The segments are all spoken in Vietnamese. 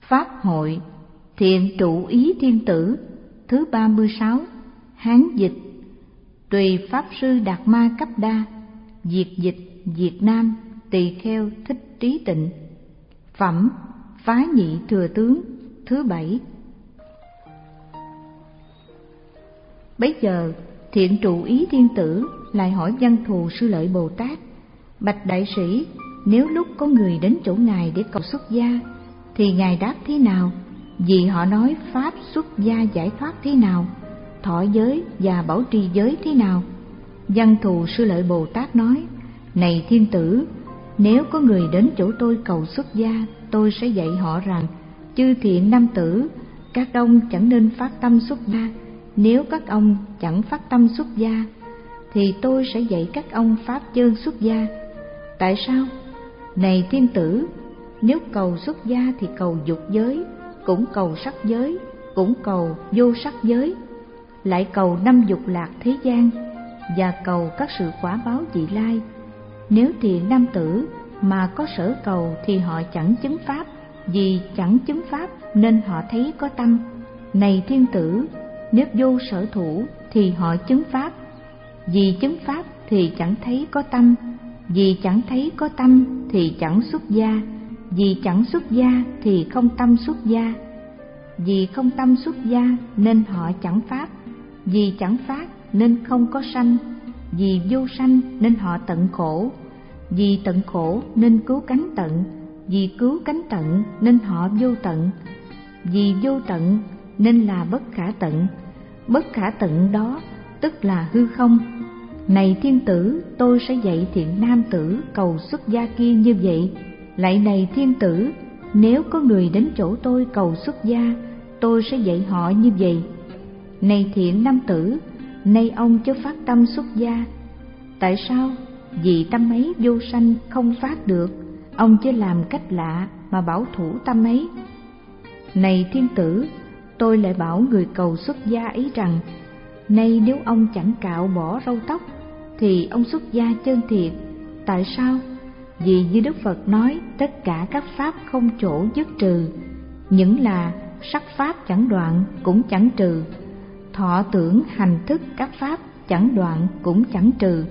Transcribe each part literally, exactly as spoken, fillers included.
Pháp hội Thiện trụ ý thiên tử thứ ba mươi sáu. Hán dịch. Tùy Pháp sư Đạt Ma Cấp Đa, Diệt dịch Việt Nam, Tỳ Kheo Thích Trí Tịnh. Phẩm Phá Nhị Thừa Tướng thứ bảy. Bấy giờ Thiện trụ ý thiên tử lại hỏi Văn Thù Sư Lợi Bồ Tát: Bạch đại sĩ, nếu lúc có người đến chỗ ngài để cầu xuất gia thì ngài đáp thế nào? Vì họ nói pháp xuất gia giải thoát thế nào, thọ giới và bảo trì giới thế nào? Văn Thù Sư Lợi Bồ Tát nói: Này thiên tử, nếu có người đến chỗ tôi cầu xuất gia, tôi sẽ dạy họ rằng: chư thiện nam tử, các ông chẳng nên phát tâm xuất gia. Nếu các ông chẳng phát tâm xuất gia thì tôi sẽ dạy các ông pháp chơn xuất gia. Tại sao? Này thiên tử, nếu cầu xuất gia thì cầu dục giới, cũng cầu sắc giới, cũng cầu vô sắc giới, lại cầu năm dục lạc thế gian, và cầu các sự quả báo vị lai. Nếu thiện nam tử mà có sở cầu thì họ chẳng chứng pháp, vì chẳng chứng pháp nên họ thấy có tâm. Này thiên tử, nếu vô sở thủ thì họ chứng pháp, vì chứng pháp thì chẳng thấy có tâm, vì chẳng thấy có tâm thì chẳng xuất gia, vì chẳng xuất gia thì không tâm xuất gia, vì không tâm xuất gia nên họ chẳng pháp, vì chẳng pháp nên không có sanh, vì vô sanh nên họ tận khổ, vì tận khổ nên cứu cánh tận, vì cứu cánh tận nên họ vô tận, vì vô tận nên là bất khả tận. Bất khả tận đó tức là hư không. Này thiên tử, tôi sẽ dạy thiện nam tử cầu xuất gia kia như vậy. Lại này thiên tử, nếu có người đến chỗ tôi cầu xuất gia, tôi sẽ dạy họ như vậy. Này thiện nam tử, nay ông chớ phát tâm xuất gia. Tại sao? Vì tâm ấy vô sanh không phát được, ông chớ làm cách lạ mà bảo thủ tâm ấy. Này thiên tử, tôi lại bảo người cầu xuất gia ấy rằng: nay nếu ông chẳng cạo bỏ râu tóc thì ông xuất gia chân thiệt. Tại sao? Vì như Đức Phật nói, tất cả các pháp không chỗ dứt trừ, những là sắc pháp chẳng đoạn cũng chẳng trừ, thọ tưởng hành thức các pháp chẳng đoạn cũng chẳng trừ.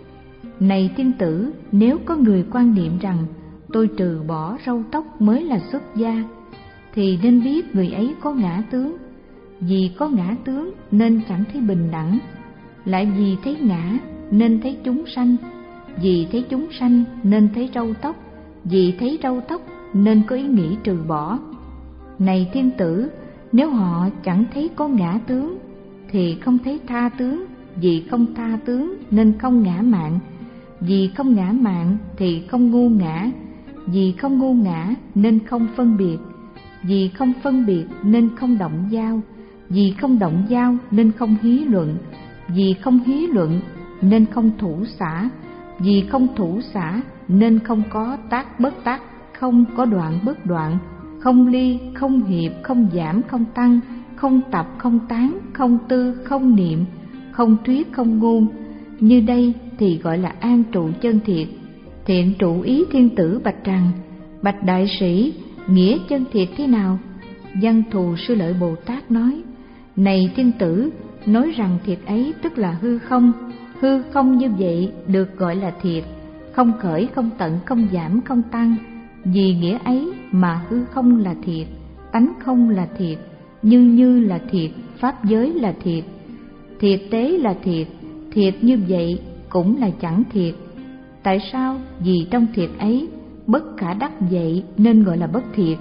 Này thiên tử, nếu có người quan niệm rằng tôi trừ bỏ râu tóc mới là xuất gia, thì nên biết người ấy có ngã tướng. Vì có ngã tướng nên chẳng thấy bình đẳng, lại vì thấy ngã nên thấy chúng sanh, vì thấy chúng sanh nên thấy râu tóc, vì thấy râu tóc nên có ý nghĩ trừ bỏ. Này thiên tử, nếu họ chẳng thấy có ngã tướng thì không thấy tha tướng, vì không tha tướng nên không ngã mạn, vì không ngã mạn thì không ngu ngã, vì không ngu ngã nên không phân biệt, vì không phân biệt nên không động giao, vì không động giao nên không hí luận, vì không hí luận nên không thủ xả, vì không thủ xả nên không có tác bất tác, không có đoạn bất đoạn, không ly, không hiệp, không giảm, không tăng, không tập, không tán, không tư, không niệm, không thuyết, không ngôn. Như đây thì gọi là an trụ chân thiệt. Thiện trụ ý thiên tử bạch rằng: Bạch đại sĩ, nghĩa chân thiệt thế nào? Văn Thù Sư Lợi Bồ Tát nói: Này thiên tử, nói rằng thiệt ấy tức là hư không. Hư không như vậy được gọi là thiệt, không khởi, không tận, không giảm, không tăng. Vì nghĩa ấy mà hư không là thiệt, tánh không là thiệt, như như là thiệt, pháp giới là thiệt, thiệt tế là thiệt. Thiệt như vậy cũng là chẳng thiệt. Tại sao? Vì trong thiệt ấy bất khả đắc vậy nên gọi là bất thiệt.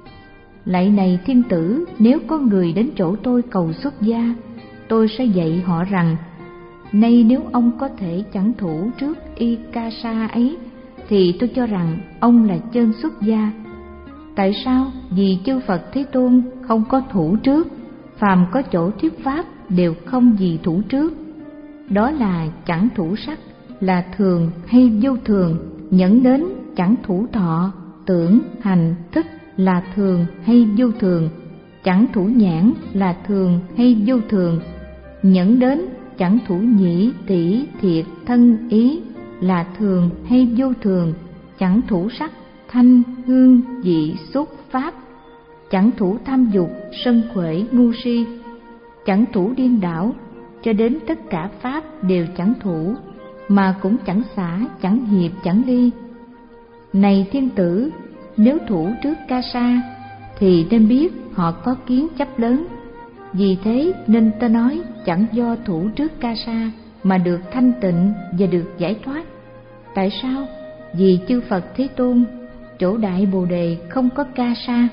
Lại này thiên tử, nếu có người đến chỗ tôi cầu xuất gia, tôi sẽ dạy họ rằng: nay nếu ông có thể chẳng thủ trước y ca sa ấy thì tôi cho rằng ông là chân xuất gia. Tại sao? Vì chư Phật Thế Tôn không có thủ trước, phàm có chỗ thuyết pháp đều không gì thủ trước. Đó là chẳng thủ sắc, là thường hay vô thường, nhẫn đến chẳng thủ thọ, tưởng, hành, thức, là thường hay vô thường, chẳng thủ nhãn, là thường hay vô thường, nhẫn đến chẳng thủ nhĩ, tỷ, thiệt, thân, ý, là thường hay vô thường, chẳng thủ sắc, thanh, hương, vị, xúc, pháp, chẳng thủ tham dục, sân khởi, ngu si, chẳng thủ điên đảo, cho đến tất cả pháp đều chẳng thủ, mà cũng chẳng xả, chẳng hiệp, chẳng ly. Này thiên tử, nếu thủ trước ca sa, thì nên biết họ có kiến chấp lớn. Vì thế nên ta nói chẳng do thủ trước ca sa mà được thanh tịnh và được giải thoát. Tại sao? Vì chư Phật Thế Tôn chỗ Đại Bồ Đề không có ca sa.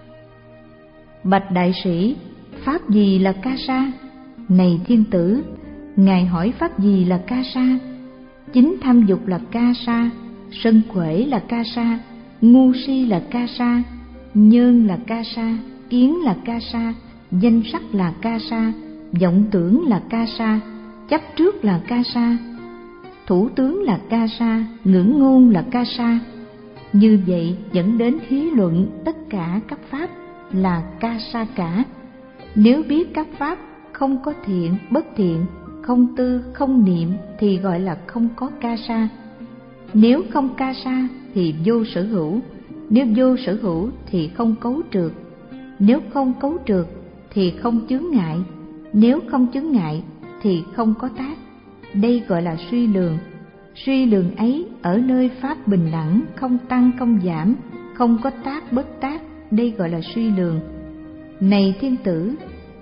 Bạch đại sĩ, pháp gì là ca sa? Này thiên tử, ngài hỏi pháp gì là ca sa? Chính tham dục là ca sa, sân khởi là ca sa, ngu si là ca sa, nhơn là ca sa, kiến là ca sa, danh sắc là ca sa, vọng tưởng là ca sa, chấp trước là ca sa, thủ tướng là ca sa, ngưỡng ngôn là ca sa. Như vậy dẫn đến thí luận tất cả các pháp là ca sa cả. Nếu biết các pháp không có thiện, bất thiện, không tư, không niệm thì gọi là không có ca sa. Nếu không ca sa thì vô sở hữu, nếu vô sở hữu thì không cấu trược, nếu không cấu trược thì không chướng ngại, nếu không chướng ngại thì không có tác. Đây gọi là suy lường. Suy lường ấy ở nơi pháp bình đẳng, không tăng không giảm, không có tác bất tác, đây gọi là suy lường. Này thiên tử,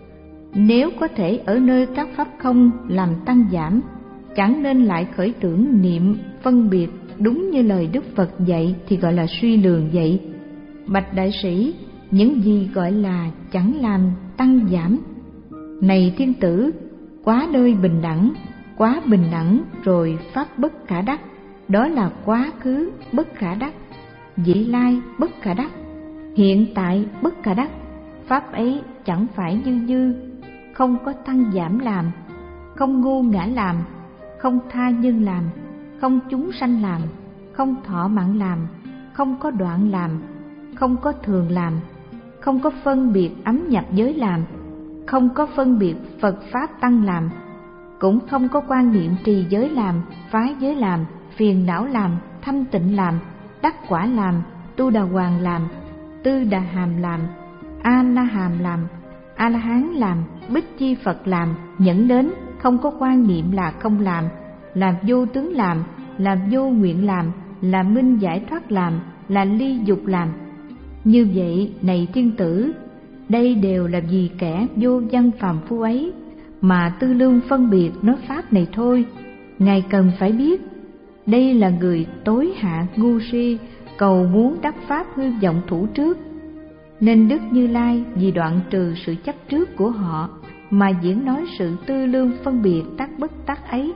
nếu có thể ở nơi các pháp không làm tăng giảm, chẳng nên lại khởi tưởng niệm phân biệt đúng như lời Đức Phật dạy thì gọi là suy lường vậy. Bạch đại sĩ, những gì gọi là chẳng làm tăng giảm? Này thiên tử, quá nơi bình đẳng, quá bình đẳng rồi pháp bất khả đắc, đó là quá khứ bất khả đắc, vị lai bất khả đắc, hiện tại bất khả đắc. Pháp ấy chẳng phải như như, không có tăng giảm làm, không ngô ngã làm, không tha nhân làm, không chúng sanh làm, không thọ mạng làm, không có đoạn làm, không có thường làm, không có phân biệt ấm nhập giới làm, không có phân biệt Phật Pháp Tăng làm, cũng không có quan niệm trì giới làm, phái giới làm, phiền não làm, thanh tịnh làm, đắc quả làm, tu đà hoàng làm, tư đà hàm làm, a la hàm làm, a la hán làm, bích chi Phật làm, nhẫn đến, không có quan niệm là không làm, là vô tướng làm, là vô nguyện làm, là minh giải thoát làm, là ly dục làm. Như vậy, này thiên tử, đây đều là vì kẻ vô văn phàm phu ấy mà tư lương phân biệt nói pháp này thôi. Ngài cần phải biết, đây là người tối hạ ngu si, cầu muốn đắc pháp hư vọng thủ trước. Nên Đức Như Lai vì đoạn trừ sự chấp trước của họ mà diễn nói sự tư lương phân biệt tác bất tác ấy.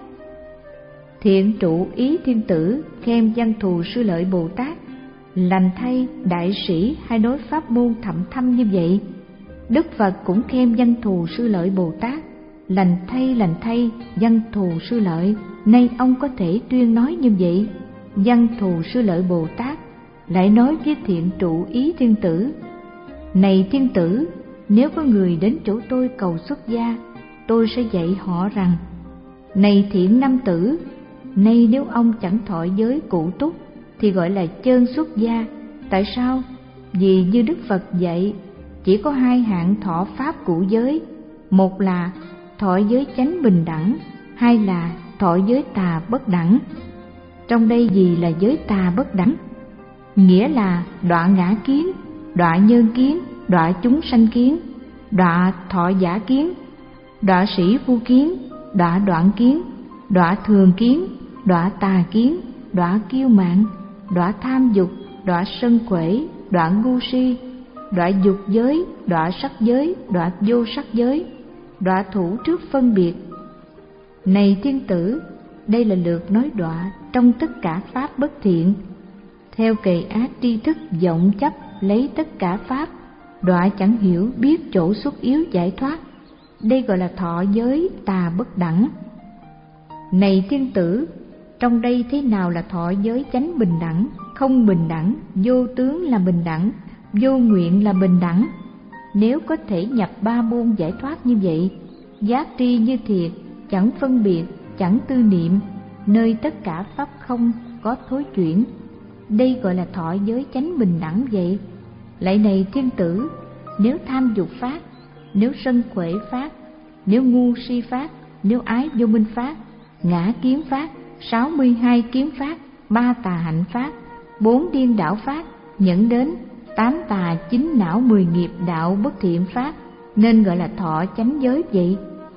Thiện trụ ý thiên tử khen văn thù sư lợi Bồ Tát, lành thay đại sĩ hay nói pháp môn thậm thâm như vậy. Đức Phật cũng khen văn thù sư lợi Bồ Tát, lành thay lành thay văn thù sư lợi. Nay ông có thể tuyên nói như vậy, văn thù sư lợi Bồ Tát lại nói với thiện trụ ý thiên tử: Này thiên tử, nếu có người đến chỗ tôi cầu xuất gia, tôi sẽ dạy họ rằng: Này thiện nam tử, nay nếu ông chẳng thọ giới cụ túc thì gọi là chơn xuất gia. Tại sao? Vì như Đức Phật dạy, chỉ có hai hạng thọ pháp cụ giới, một là thọ giới chánh bình đẳng, hai là thọ giới tà bất đẳng. Trong đây gì là giới tà bất đẳng? Nghĩa là đọa ngã kiến, đọa nhân kiến, đọa chúng sanh kiến, đọa thọ giả kiến, đọa sĩ phu kiến, đọa đoạn kiến, đọa thường kiến, đọa tà kiến, đọa kiêu mạn, đọa tham dục, đọa sân khởi, đọa ngu si, đọa dục giới, đọa sắc giới, đọa vô sắc giới, đọa thủ trước phân biệt. Này thiên tử, đây là lượt nói đọa trong tất cả pháp bất thiện. Theo kề ác tri thức vọng chấp lấy tất cả pháp, đọa chẳng hiểu biết chỗ xuất yếu giải thoát. Đây gọi là thọ giới tà bất đẳng. Này thiên tử, trong đây thế nào là thọ giới chánh bình đẳng, không bình đẳng, vô tướng là bình đẳng, vô nguyện là bình đẳng? Nếu có thể nhập ba môn giải thoát như vậy, giác tri như thiệt, chẳng phân biệt, chẳng tư niệm, nơi tất cả pháp không có thối chuyển, đây gọi là thọ giới chánh bình đẳng vậy. Lại này thiên tử, nếu tham dục phát, nếu sân khỏe phát, nếu ngu si phát, nếu ái vô minh phát, ngã kiến phát, sáu mươi hai kiến phát, ba tà hạnh phát, bốn điên đảo phát, nhẫn đến, tám tà chín não mười nghiệp đạo bất thiện phát, nên gọi là thọ chánh giới vậy.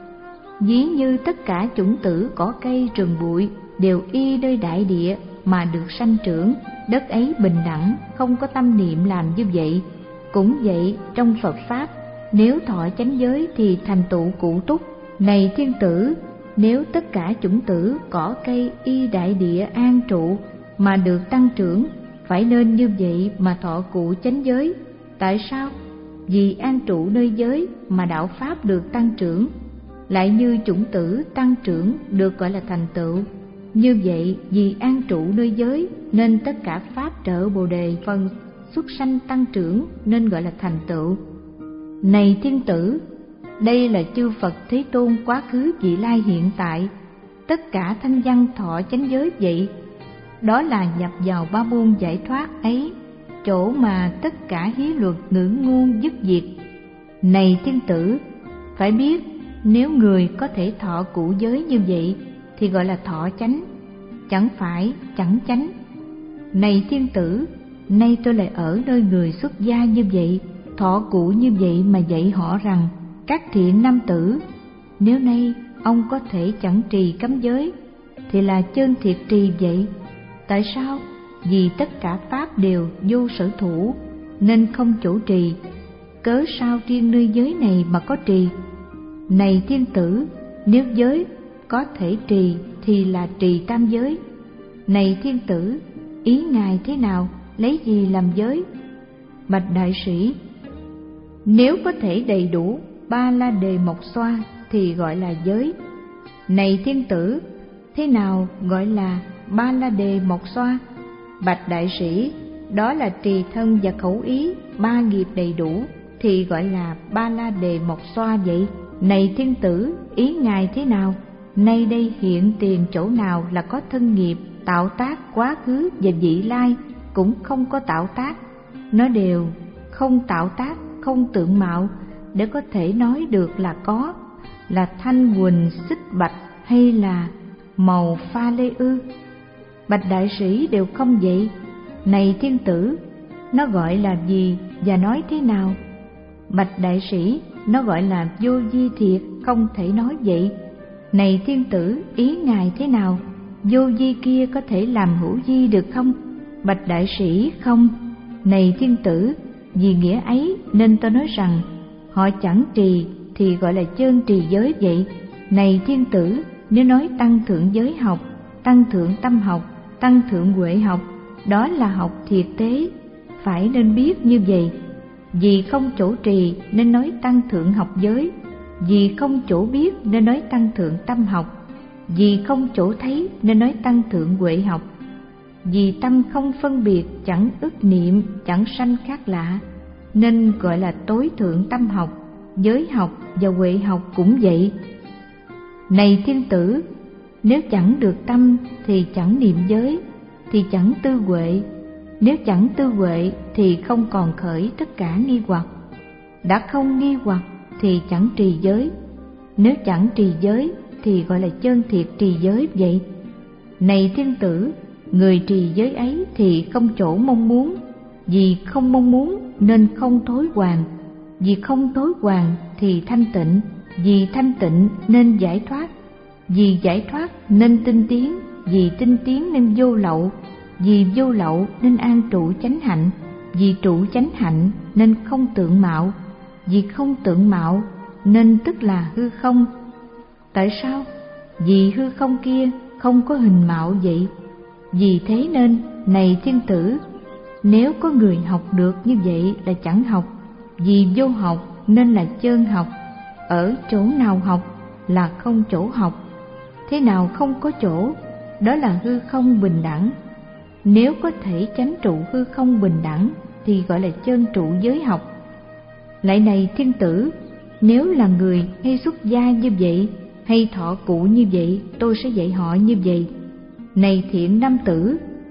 Ví như tất cả chủng tử cỏ cây rừng bụi đều y nơi đại địa mà được sanh trưởng, đất ấy bình đẳng, không có tâm niệm làm như vậy. Cũng vậy, trong Phật Pháp, nếu thọ chánh giới thì thành tựu cụ túc. Này thiên tử, nếu tất cả chủng tử cỏ cây y đại địa an trụ mà được tăng trưởng, phải nên như vậy mà thọ cụ chánh giới. Tại sao? Vì an trụ nơi giới mà đạo Pháp được tăng trưởng. Lại như chủng tử tăng trưởng được gọi là thành tựu. Như vậy, vì an trụ nơi giới nên tất cả Pháp trợ Bồ Đề phần xuất sanh tăng trưởng nên gọi là thành tựu. Này thiên tử, đây là chư Phật Thế Tôn quá khứ vị lai hiện tại, tất cả thanh văn thọ chánh giới vậy. Đó là nhập vào ba môn giải thoát ấy, chỗ mà tất cả hí luật ngữ ngôn dứt diệt. Này thiên tử, phải biết nếu người có thể thọ cụ giới như vậy thì gọi là thọ chánh, chẳng phải chẳng chánh. Này thiên tử, nay tôi lại ở nơi người xuất gia như vậy, thọ cụ như vậy mà dạy họ rằng: các thiện nam tử, nếu nay ông có thể chẳng trì cấm giới thì là chân thiệt trì vậy. Tại sao? Vì tất cả Pháp đều vô sở thủ nên không chỗ trì, cớ sao riêng nơi giới này mà có trì? Này thiên tử, nếu giới có thể trì thì là trì tam giới. Này thiên tử, ý ngài thế nào, lấy gì làm giới? Bạch đại sĩ, nếu có thể đầy đủ ba la đề mộc xoa thì gọi là giới. Này thiên tử, thế nào gọi là ba la đề mộc xoa? Bạch đại sĩ, đó là trì thân và khẩu ý ba nghiệp đầy đủ thì gọi là ba la đề mộc xoa vậy. Này thiên tử, ý ngài thế nào? Nay đây hiện tiền chỗ nào là có thân nghiệp tạo tác quá khứ và vị lai cũng không có tạo tác, nó đều không tạo tác, không tượng mạo để có thể nói được là có, là thanh huỳnh xích bạch hay là màu pha lê ư? Bạch đại sĩ đều không vậy. Này thiên tử, nó gọi là gì và nói thế nào? Bạch đại sĩ, nó gọi là vô vi thiệt, không thể nói vậy. Này thiên tử, ý ngài thế nào? Vô vi kia có thể làm hữu vi được không? Bạch đại sĩ, không. Này thiên tử, vì nghĩa ấy nên tôi nói rằng họ chẳng trì thì gọi là chơn trì giới vậy. Này thiên tử, nếu nói tăng thượng giới học, tăng thượng tâm học, tăng thượng huệ học, đó là học thiệt tế, phải nên biết như vậy. Vì không chỗ trì nên nói tăng thượng học giới, vì không chỗ biết nên nói tăng thượng tâm học, vì không chỗ thấy nên nói tăng thượng huệ học. Vì tâm không phân biệt, chẳng ức niệm, chẳng sanh khác lạ, nên gọi là tối thượng tâm học. Giới học và huệ học cũng vậy. Này thiên tử, nếu chẳng được tâm thì chẳng niệm giới, thì chẳng tư huệ. Nếu chẳng tư huệ thì không còn khởi tất cả nghi hoặc. Đã không nghi hoặc thì chẳng trì giới. Nếu chẳng trì giới thì gọi là chân thiệt trì giới vậy. Này thiên tử, người trì giới ấy thì không chỗ mong muốn. Vì không mong muốn nên không thối hoàn. Vì không thối hoàn thì thanh tịnh. Vì thanh tịnh nên giải thoát. Vì giải thoát nên tinh tiến. Vì tinh tiến nên vô lậu. Vì vô lậu nên an trụ chánh hạnh. Vì trụ chánh hạnh nên không tượng mạo. Vì không tượng mạo nên tức là hư không. Tại sao? Vì hư không kia không có hình mạo vậy. Vì thế nên, này thiên tử, nếu có người học được như vậy là chẳng học. Vì vô học nên là chơn học. Ở chỗ nào học là không chỗ học. Thế nào không có chỗ? Đó là hư không bình đẳng. Nếu có thể chánh trụ hư không bình đẳng thì gọi là chơn trụ giới học. Lại này thiên tử, nếu là người hay xuất gia như vậy, hay thọ cụ như vậy, tôi sẽ dạy họ như vậy. Này thiện nam tử,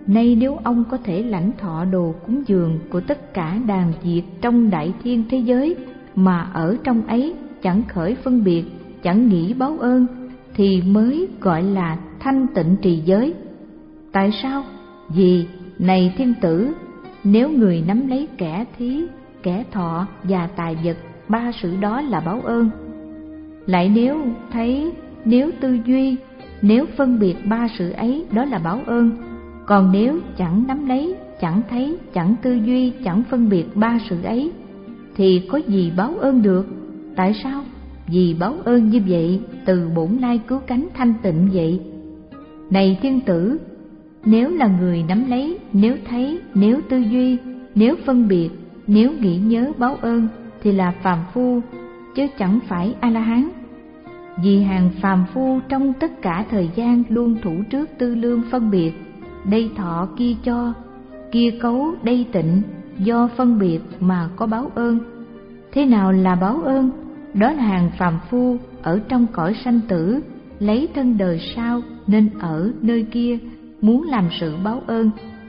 Nay nếu ông có thể lãnh thọ đồ cúng dường của tất cả đàn diệt trong đại thiên thế giới, mà ở trong ấy chẳng khởi phân biệt, chẳng nghĩ báo ơn, thì mới gọi là thanh tịnh trì giới. Tại sao? Vì này thiên tử, nếu người nắm lấy kẻ thí, kẻ thọ và tài vật, ba sự đó là báo ơn. Lại nếu thấy, nếu tư duy, nếu phân biệt ba sự ấy, đó là báo ơn. Còn nếu chẳng nắm lấy, chẳng thấy, chẳng tư duy, chẳng phân biệt ba sự ấy, thì có gì báo ơn được? Tại sao? Vì báo ơn như vậy từ bổn lai cứu cánh thanh tịnh vậy. Này thiên tử, nếu là người nắm lấy, nếu thấy, nếu tư duy, nếu phân biệt, nếu nghĩ nhớ báo ơn, thì là phàm phu, chứ chẳng phải A-la-hán. Vì hàng phàm phu trong tất cả thời gian luôn thủ trước tư lương phân biệt, đây thọ kia cho, kia cấu đây tịnh, do phân biệt mà có báo ơn. Thế nào là báo ơn? Đó là hàng phàm phu ở trong cõi sanh tử, lấy thân đời sau nên ở nơi kia, muốn làm sự báo ơn.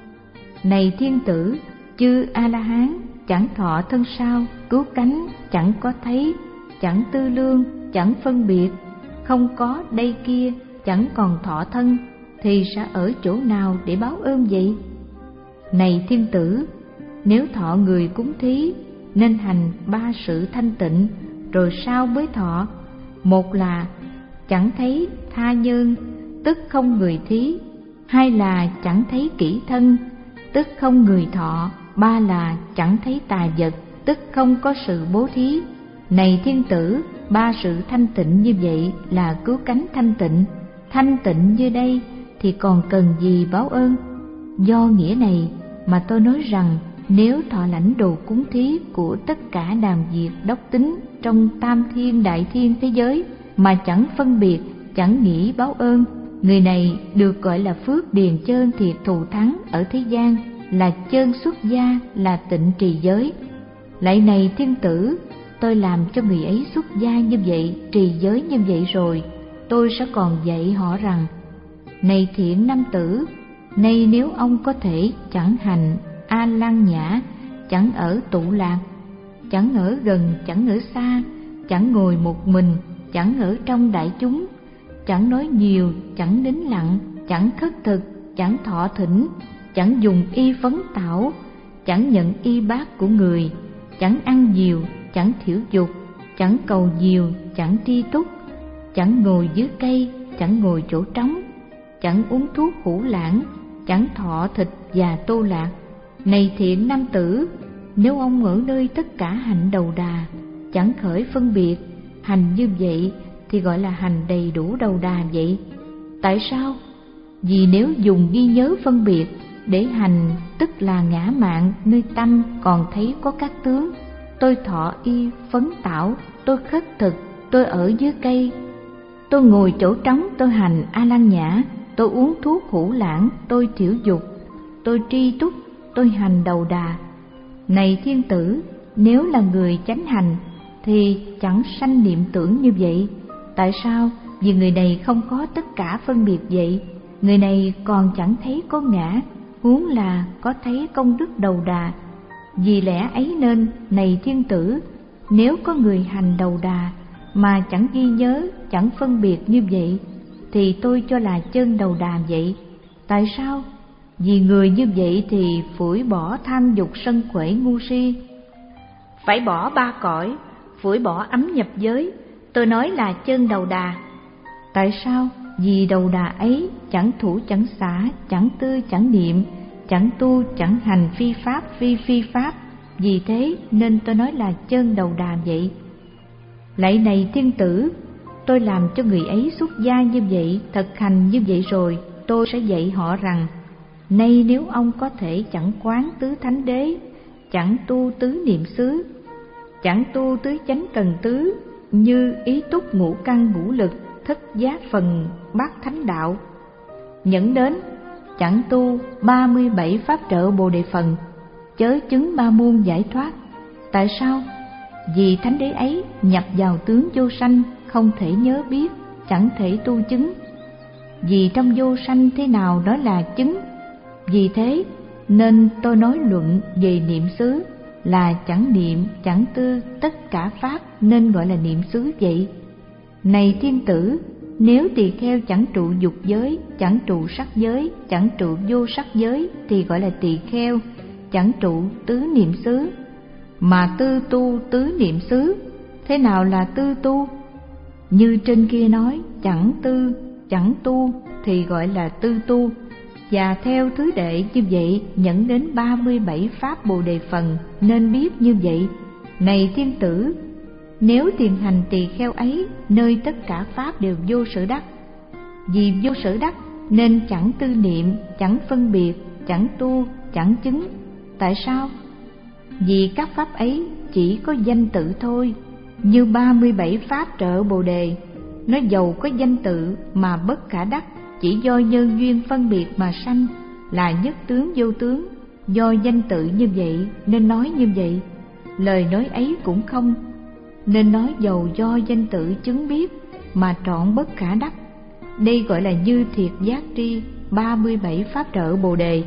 Này thiên tử, chư A-la-hán chẳng thọ thân sau, cứu cánh, chẳng có thấy, chẳng tư lương, chẳng phân biệt, không có đây kia, chẳng còn thọ thân, thì sẽ ở chỗ nào để báo ơn vậy? Này thiên tử, nếu thọ người cúng thí, nên hành ba sự thanh tịnh, rồi sau mới thọ. Một là chẳng thấy tha nhân, tức không người thí. Hai là chẳng thấy kỹ thân, tức không người thọ. Ba là chẳng thấy tà vật, tức không có sự bố thí. Này thiên tử, ba sự thanh tịnh như vậy là cứu cánh thanh tịnh. Thanh tịnh như đây thì còn cần gì báo ơn? Do nghĩa này mà tôi nói rằng, nếu thọ lãnh đồ cúng thí của tất cả đàn diệt đốc tính trong tam thiên đại thiên thế giới, mà chẳng phân biệt, chẳng nghĩ báo ơn, người này được gọi là phước điền chơn thiệt thù thắng ở thế gian, là chơn xuất gia, là tịnh trì giới. Lại này thiên tử, tôi làm cho người ấy xuất gia như vậy, trì giới như vậy rồi, tôi sẽ còn dạy họ rằng: này thiện nam tử, nay nếu ông có thể chẳng hành A Lăng Nhã, chẳng ở tụ lạc, chẳng ở gần, chẳng ở xa, chẳng ngồi một mình, chẳng ở trong đại chúng, chẳng nói nhiều, chẳng nín lặng, chẳng khất thực, chẳng thọ thỉnh, chẳng dùng y phấn tảo, chẳng nhận y bát của người, chẳng ăn nhiều, chẳng thiểu dục, chẳng cầu nhiều, chẳng tri túc, chẳng ngồi dưới cây, chẳng ngồi chỗ trống, chẳng uống thuốc hữu lãng, chẳng thọ thịt và tô lạc. Này thiện nam tử, nếu ông ở nơi tất cả hạnh đầu đà, chẳng khởi phân biệt, hành như vậy thì gọi là hành đầy đủ đầu đà vậy. Tại sao? Vì nếu dùng ghi nhớ phân biệt để hành, tức là ngã mạn, nơi tâm còn thấy có các tướng. Tôi thọ y phấn tảo, tôi khất thực, tôi ở dưới cây, tôi ngồi chỗ trống, tôi hành A Lăng Nhã, tôi uống thuốc hữu lãng, tôi thiểu dục, tôi tri túc, tôi hành đầu đà. Này thiên tử, nếu là người chánh hành thì chẳng sanh niệm tưởng như vậy. Tại sao? Vì người này không có tất cả phân biệt vậy. Người này còn chẳng thấy có ngã, huống là có thấy công đức đầu đà. Vì lẽ ấy nên, này thiên tử, nếu có người hành đầu đà mà chẳng ghi nhớ, chẳng phân biệt như vậy, thì tôi cho là chân đầu đà vậy. Tại sao? Vì người như vậy thì phủi bỏ tham dục sân khỏe ngu si, phải bỏ ba cõi, phủi bỏ ấm nhập giới, tôi nói là chân đầu đà. Tại sao? Vì đầu đà ấy chẳng thủ chẳng xả, chẳng tư chẳng niệm, chẳng tu chẳng hành phi pháp phi phi pháp. Vì thế nên tôi nói là chân đầu đà vậy. Lạy này thiên tử, tôi làm cho người ấy xuất gia như vậy, thực hành như vậy rồi, tôi sẽ dạy họ rằng: nay nếu ông có thể chẳng quán tứ thánh đế, chẳng tu tứ niệm xứ, chẳng tu tứ chánh cần tứ như ý túc ngũ căn ngũ lực, thất giác phần bát thánh đạo, nhẫn đến chẳng tu ba mươi bảy pháp trợ bồ đề phần, chớ chứng ba môn giải thoát. Tại sao? Vì thánh đế ấy nhập vào tướng vô sanh, không thể nhớ biết, chẳng thể tu chứng. Vì trong vô sanh thế nào đó là chứng? Vì thế nên tôi nói luận về niệm xứ là chẳng niệm chẳng tư, tất cả pháp nên gọi là niệm xứ vậy. Này thiên tử, nếu tỳ kheo chẳng trụ dục giới, chẳng trụ sắc giới, chẳng trụ vô sắc giới thì gọi là tỳ kheo, chẳng trụ tứ niệm xứ. Mà tư tu tứ niệm xứ, thế nào là tư tu? Như trên kia nói chẳng tư, chẳng tu thì gọi là tư tu. Và theo thứ đệ như vậy nhận đến ba mươi bảy pháp Bồ Đề phần nên biết như vậy. Này thiên tử, nếu thiền hành tỳ kheo ấy nơi tất cả pháp đều vô sở đắc. Vì vô sở đắc nên chẳng tư niệm, chẳng phân biệt, chẳng tu, chẳng chứng. Tại sao? Vì các pháp ấy chỉ có danh tự thôi. Như ba mươi bảy pháp trợ Bồ Đề, nó giàu có danh tự mà bất khả đắc, chỉ do nhân duyên phân biệt mà sanh, là nhất tướng vô tướng. Do danh tự như vậy nên nói như vậy. Lời nói ấy cũng không, nên nói giàu do danh tự chứng biết mà trọn bất khả đắc. Đây gọi là như thiệt giác tri ba mươi bảy pháp trợ Bồ Đề.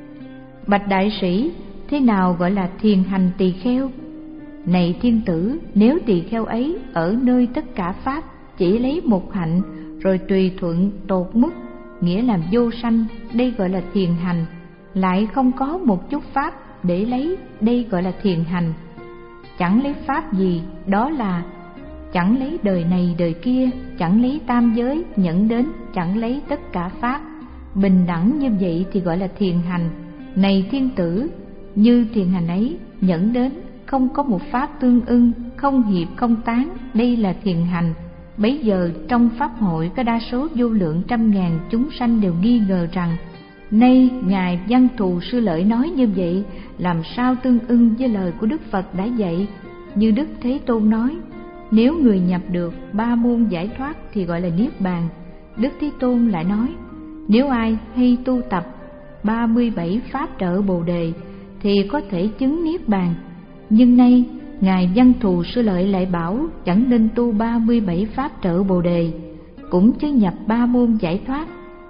Bạch đại sĩ, thế nào gọi là thiền hành tỳ kheo? Này thiên tử, nếu tỳ kheo ấy ở nơi tất cả pháp chỉ lấy một hạnh rồi tùy thuận tột mức, nghĩa là vô sanh, đây gọi là thiền hành. Lại không có một chút pháp để lấy, đây gọi là thiền hành. Chẳng lấy pháp gì, đó là chẳng lấy đời này đời kia, chẳng lấy tam giới nhẫn đến, chẳng lấy tất cả pháp. Bình đẳng như vậy thì gọi là thiền hành. Này thiên tử, như thiền hành ấy nhẫn đến, không có một pháp tương ưng, không hiệp không tán, đây là thiền hành. Bấy giờ trong pháp hội có đa số vô lượng trăm ngàn chúng sanh đều nghi ngờ rằng nay ngài Văn Thù Sư Lợi nói như vậy làm sao tương ưng với lời của Đức Phật đã dạy. Như Đức Thế Tôn nói, nếu người nhập được ba môn giải thoát thì gọi là niết bàn. Đức Thế Tôn lại nói, nếu ai hay tu tập ba mươi bảy pháp trợ Bồ Đề thì có thể chứng niết bàn. Nhưng nay ngài Văn Thù Sư Lợi lại bảo chẳng nên tu ba mươi bảy pháp trợ Bồ Đề, cũng chứ nhập ba môn giải thoát.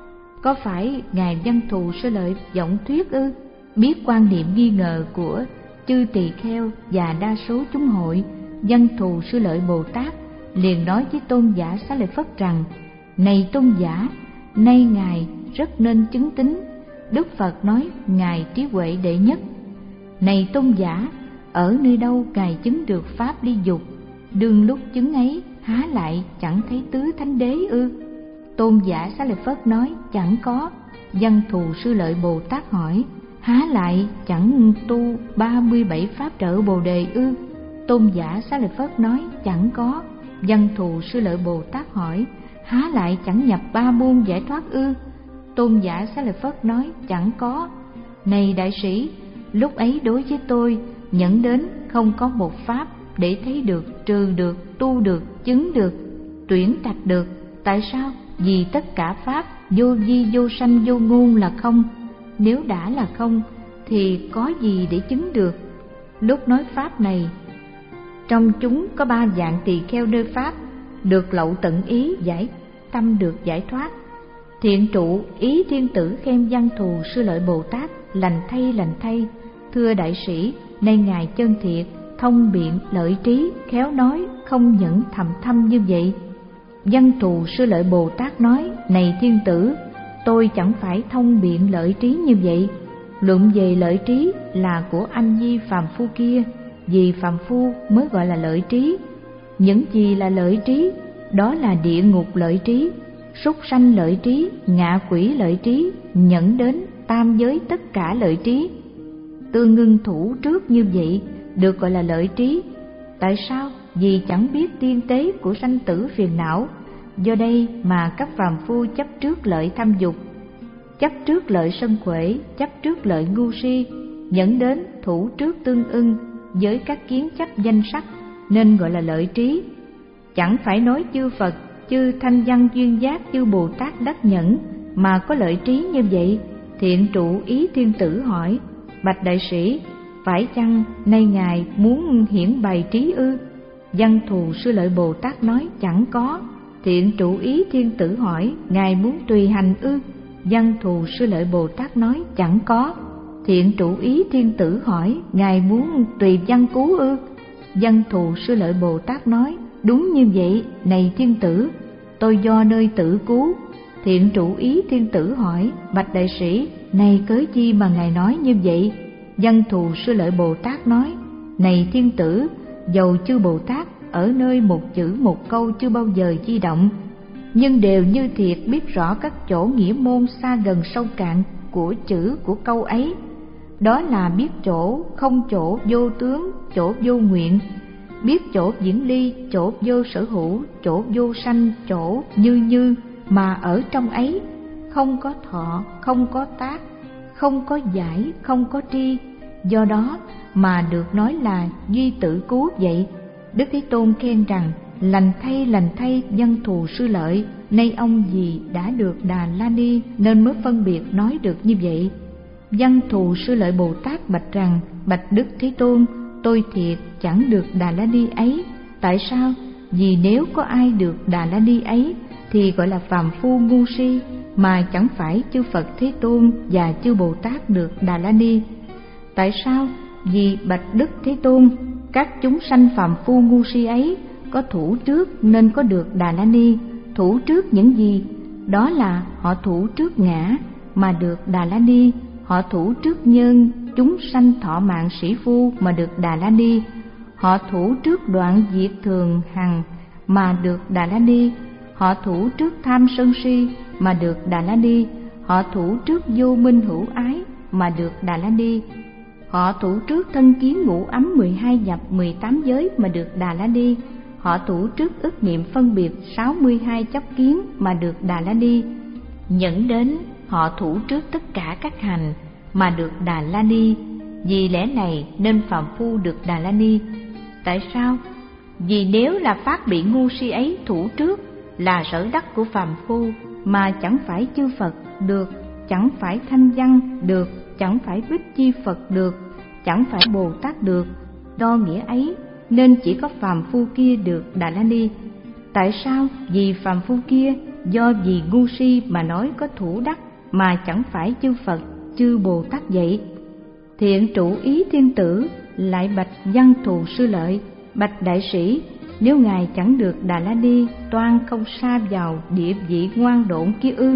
Có phải ngài Văn Thù Sư Lợi vọng thuyết ư? Biết quan niệm nghi ngờ của chư tỳ kheo và đa số chúng hội, Văn Thù Sư Lợi Bồ Tát liền nói với tôn giả Xá Lợi Phất rằng: này tôn giả, nay ngài rất nên chứng tín. Đức Phật nói ngài trí huệ đệ nhất. Này tôn giả, ở nơi đâu ngài chứng được pháp ly dục? Đương lúc chứng ấy há lại chẳng thấy tứ thánh đế ư? Tôn giả Xá Lợi Phất nói chẳng có. Văn Thù Sư Lợi Bồ Tát hỏi, há lại chẳng tu ba mươi bảy pháp trợ Bồ Đề ư? Tôn giả Xá Lợi Phất nói chẳng có. Văn Thù Sư Lợi Bồ Tát hỏi, há lại chẳng nhập ba môn giải thoát ư? Tôn giả Xá Lợi Phất nói chẳng có. Này đại sĩ, lúc ấy đối với tôi nhẫn đến không có một pháp để thấy được, trừ được, tu được, chứng được, tuyển trạch được. Tại sao? Vì tất cả pháp vô vi vô sanh vô ngôn là không. Nếu đã là không thì có gì để chứng được? Lúc nói pháp này, trong chúng có ba dạng tỳ kheo nơi pháp, được lậu tận ý giải tâm được giải thoát. Thiện trụ ý thiên tử khen Văn Thù Sư Lợi Bồ Tát, lành thay lành thay. Thưa đại sĩ, nay ngài chân thiệt, thông biện lợi trí, khéo nói, không nhẫn thầm thâm như vậy. Văn Thù Sư Lợi Bồ Tát nói, này thiên tử, tôi chẳng phải thông biện lợi trí như vậy. Luận về lợi trí là của anh Di phàm phu kia, vì phàm phu mới gọi là lợi trí. Những gì là lợi trí? Đó là địa ngục lợi trí, súc sanh lợi trí, ngạ quỷ lợi trí, nhẫn đến tam giới tất cả lợi trí. Tương ngưng thủ trước như vậy được gọi là lợi trí. Tại sao? Vì chẳng biết tiên tế của sanh tử phiền não. Do đây mà các phàm phu chấp trước lợi tham dục, chấp trước lợi sân khỏe, chấp trước lợi ngu si, dẫn đến thủ trước tương ưng với các kiến chấp danh sắc, nên gọi là lợi trí. Chẳng phải nói chư Phật, chư Thanh Văn Duyên Giác, chư Bồ Tát đắc nhẫn mà có lợi trí như vậy. Thiện trụ ý thiên tử hỏi, bạch đại sĩ, phải chăng nay ngài muốn hiển bày trí ư? Văn Thù Sư Lợi Bồ Tát nói chẳng có. Thiện trụ ý thiên tử hỏi, ngài muốn tùy hành ư? Văn Thù Sư Lợi Bồ Tát nói: chẳng có. Thiện trụ ý thiên tử hỏi: ngài muốn tùy văn cứu ư? Văn Thù Sư Lợi Bồ Tát nói: đúng như vậy, này thiên tử, tôi do nơi tự cứu. Thiện trụ ý thiên tử hỏi: bạch đại sĩ, này cớ chi mà ngài nói như vậy? Văn Thù Sư Lợi Bồ Tát nói: này thiên tử, dầu chư Bồ Tát ở nơi một chữ một câu chưa bao giờ di động, nhưng đều như thiệt biết rõ các chỗ nghĩa môn xa gần sâu cạn của chữ của câu ấy. Đó là biết chỗ không, chỗ vô tướng, chỗ vô nguyện, biết chỗ diễn ly, chỗ vô sở hữu, chỗ vô sanh, chỗ như như, mà ở trong ấy không có thọ, không có tác, không có giải, không có tri. Do đó mà được nói là duy tự cứu vậy. Đức Thế Tôn khen rằng: lành thay, lành thay Văn Thù Sư Lợi, nay ông vì đã được Đà La Ni nên mới phân biệt nói được như vậy. Văn Thù Sư Lợi Bồ Tát bạch rằng: bạch Đức Thế Tôn, tôi thiệt chẳng được Đà La Ni ấy. Tại sao? Vì nếu có ai được Đà La Ni ấy thì gọi là phàm phu ngu si, mà chẳng phải chư Phật Thế Tôn và chư Bồ Tát được Đà La Ni. Tại sao? Vì bạch Đức Thế Tôn, các chúng sanh phàm phu ngu si ấy có thủ trước nên có được Đà La Ni. Thủ trước những gì? Đó là họ thủ trước ngã mà được Đà La Ni, họ thủ trước nhân chúng sanh thọ mạng sĩ phu mà được Đà La Ni, họ thủ trước đoạn diệt thường hằng mà được Đà La Ni, họ thủ trước tham sân si mà được Đà La Ni, họ thủ trước vô minh hữu ái mà được Đà La Ni, họ thủ trước thân kiến ngũ ấm mười hai nhập mười tám giới mà được Đà La Ni, họ thủ trước ức niệm phân biệt sáu mươi hai chấp kiến mà được Đà La Ni, nhẫn đến họ thủ trước tất cả các hành mà được Đà La Ni. Vì lẽ này nên phàm phu được Đà La Ni. Tại sao? Vì nếu là pháp bị ngu si ấy thủ trước là sở đắc của phàm phu, mà chẳng phải chư Phật được, chẳng phải thanh văn được, chẳng phải bích chi Phật được, chẳng phải Bồ Tát được. Đo nghĩa ấy nên chỉ có phàm phu kia được Đà La Ni. Tại sao? Vì phàm phu kia do vì ngu si mà nói có thủ đắc, mà chẳng phải chư Phật chư Bồ Tát vậy. Thiện trụ ý thiên tử lại bạch Văn Thù Sư Lợi: bạch đại sĩ, nếu ngài chẳng được Đà La Ni, toan không sa vào địa vị ngoan độn kia ư?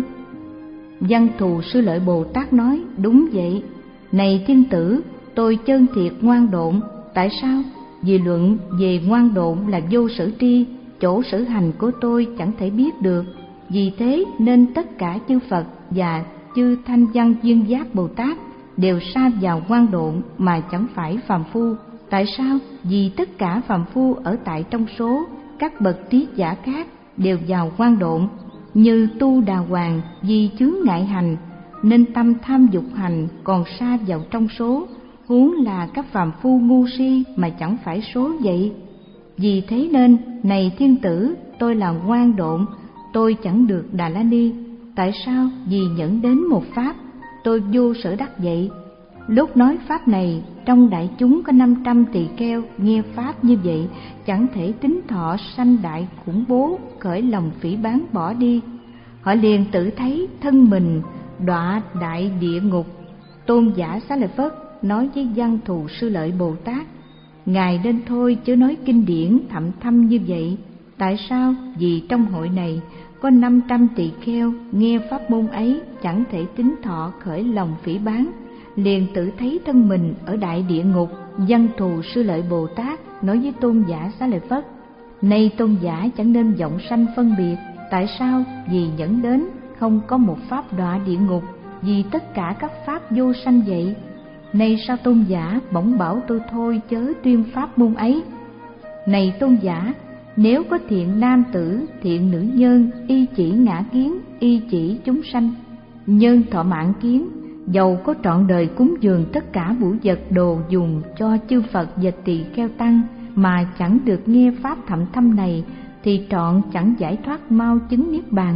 Văn Thù Sư Lợi Bồ Tát nói: đúng vậy, này thiên tử, tôi chân thiệt ngoan độn. Tại sao? Vì luận về ngoan độn là vô sở tri, chỗ sở hành của tôi chẳng thể biết được. Vì thế nên tất cả chư Phật và chư thanh văn duyên giác Bồ Tát đều sa vào ngoan độn mà chẳng phải phàm phu. Tại sao? Vì tất cả phàm phu ở tại trong số các bậc trí giả khác đều vào ngoan độn. Như Tu Đà Hoàng vì chướng ngại hành nên tâm tham dục hành còn sa vào trong số, huống là các phàm phu ngu si mà chẳng phải số vậy. Vì thế nên, này thiên tử, tôi là ngoan độn, tôi chẳng được Đà La Ni. Tại sao? Vì nhẫn đến một pháp, tôi vô sở đắc vậy. Lúc nói pháp này, trong đại chúng có năm trăm tỳ kheo nghe pháp như vậy, chẳng thể tính thọ sanh đại khủng bố, khởi lòng phỉ báng bỏ đi. Họ liền tự thấy thân mình đọa đại địa ngục. Tôn giả Xá Lợi Phất nói với Văn Thù Sư Lợi Bồ Tát: ngài nên thôi chớ nói kinh điển thậm thâm như vậy. Tại sao? Vì trong hội này có năm trăm tỳ kheo nghe pháp môn ấy chẳng thể tính thọ khởi lòng phỉ báng, liền tự thấy thân mình ở đại địa ngục. Văn Thù Sư Lợi Bồ Tát nói với Tôn giả Xá Lợi Phất: nay tôn giả chẳng nên vọng sanh phân biệt. Tại sao? Vì dẫn đến không có một pháp đọa địa ngục, vì tất cả các pháp vô sanh vậy. Nay sao tôn giả bỗng bảo tôi thôi chớ tuyên pháp môn ấy? Này tôn giả, nếu có thiện nam tử, thiện nữ nhân, y chỉ ngã kiến, y chỉ chúng sanh, nhân thọ mạng kiến, dầu có trọn đời cúng dường tất cả bủ vật đồ dùng cho chư Phật và tỳ kheo tăng mà chẳng được nghe pháp thậm thâm này, thì trọn chẳng giải thoát mau chứng niết bàn.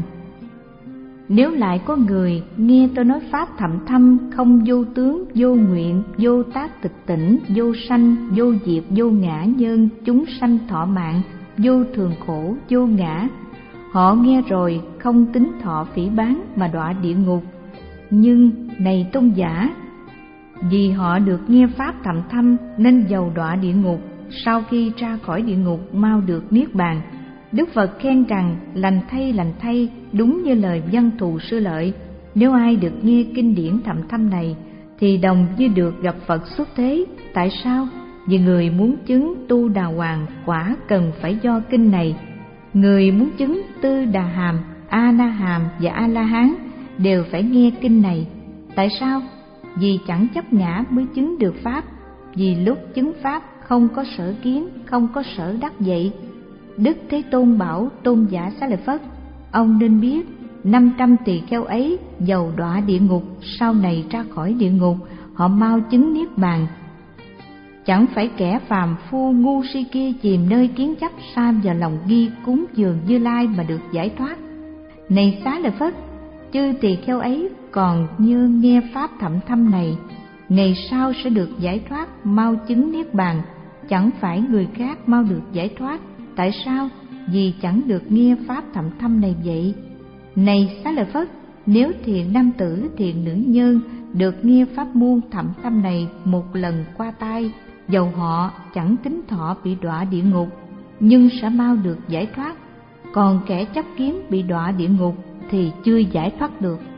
Nếu lại có người nghe tôi nói pháp thậm thâm, không vô tướng, vô nguyện, vô tác tịch tỉnh, vô sanh, vô diệt, vô ngã nhân, chúng sanh thọ mạng, vô thường khổ, vô ngã, họ nghe rồi không tính thọ phỉ báng mà đọa địa ngục, Nhưng này tôn giả, vì họ được nghe pháp thậm thâm nên dầu đọa địa ngục, sau khi ra khỏi địa ngục mau được niết bàn. Đức Phật khen rằng lành thay lành thay, đúng như lời Văn Thù Sư Lợi. Nếu ai được nghe kinh điển thậm thâm này thì đồng như được gặp Phật xuất thế. Tại sao? Vì người muốn chứng tu đà hoàng quả cần phải do kinh này. Người muốn chứng tư đà hàm, a na hàm và a la hán đều phải nghe kinh này. Tại sao? Vì chẳng chấp ngã mới chứng được pháp. Vì lúc chứng pháp không có sở kiến, không có sở đắc vậy. Đức Thế Tôn bảo tôn giả Xá Lợi Phất: ông nên biết năm trăm tỳ kheo ấy dầu đọa địa ngục, sau này ra khỏi địa ngục họ mau chứng niết bàn. Chẳng phải kẻ phàm phu ngu si kia chìm nơi kiến chấp sam vào lòng nghi cúng dường Như Lai mà được giải thoát. Này Xá Lợi Phất, chư tỳ kheo ấy còn như nghe pháp thậm thâm này, ngày sau sẽ được giải thoát, mau chứng niết bàn. Chẳng phải người khác mau được giải thoát. Tại sao? Vì chẳng được nghe pháp thậm thâm này vậy. Này Xá Lợi Phất, nếu thiện nam tử, thiện nữ nhân được nghe pháp môn thậm thâm này một lần qua tai, dầu họ chẳng tính thọ bị đọa địa ngục, nhưng sẽ mau được giải thoát. Còn kẻ chấp kiến bị đọa địa ngục thì chưa giải thoát được.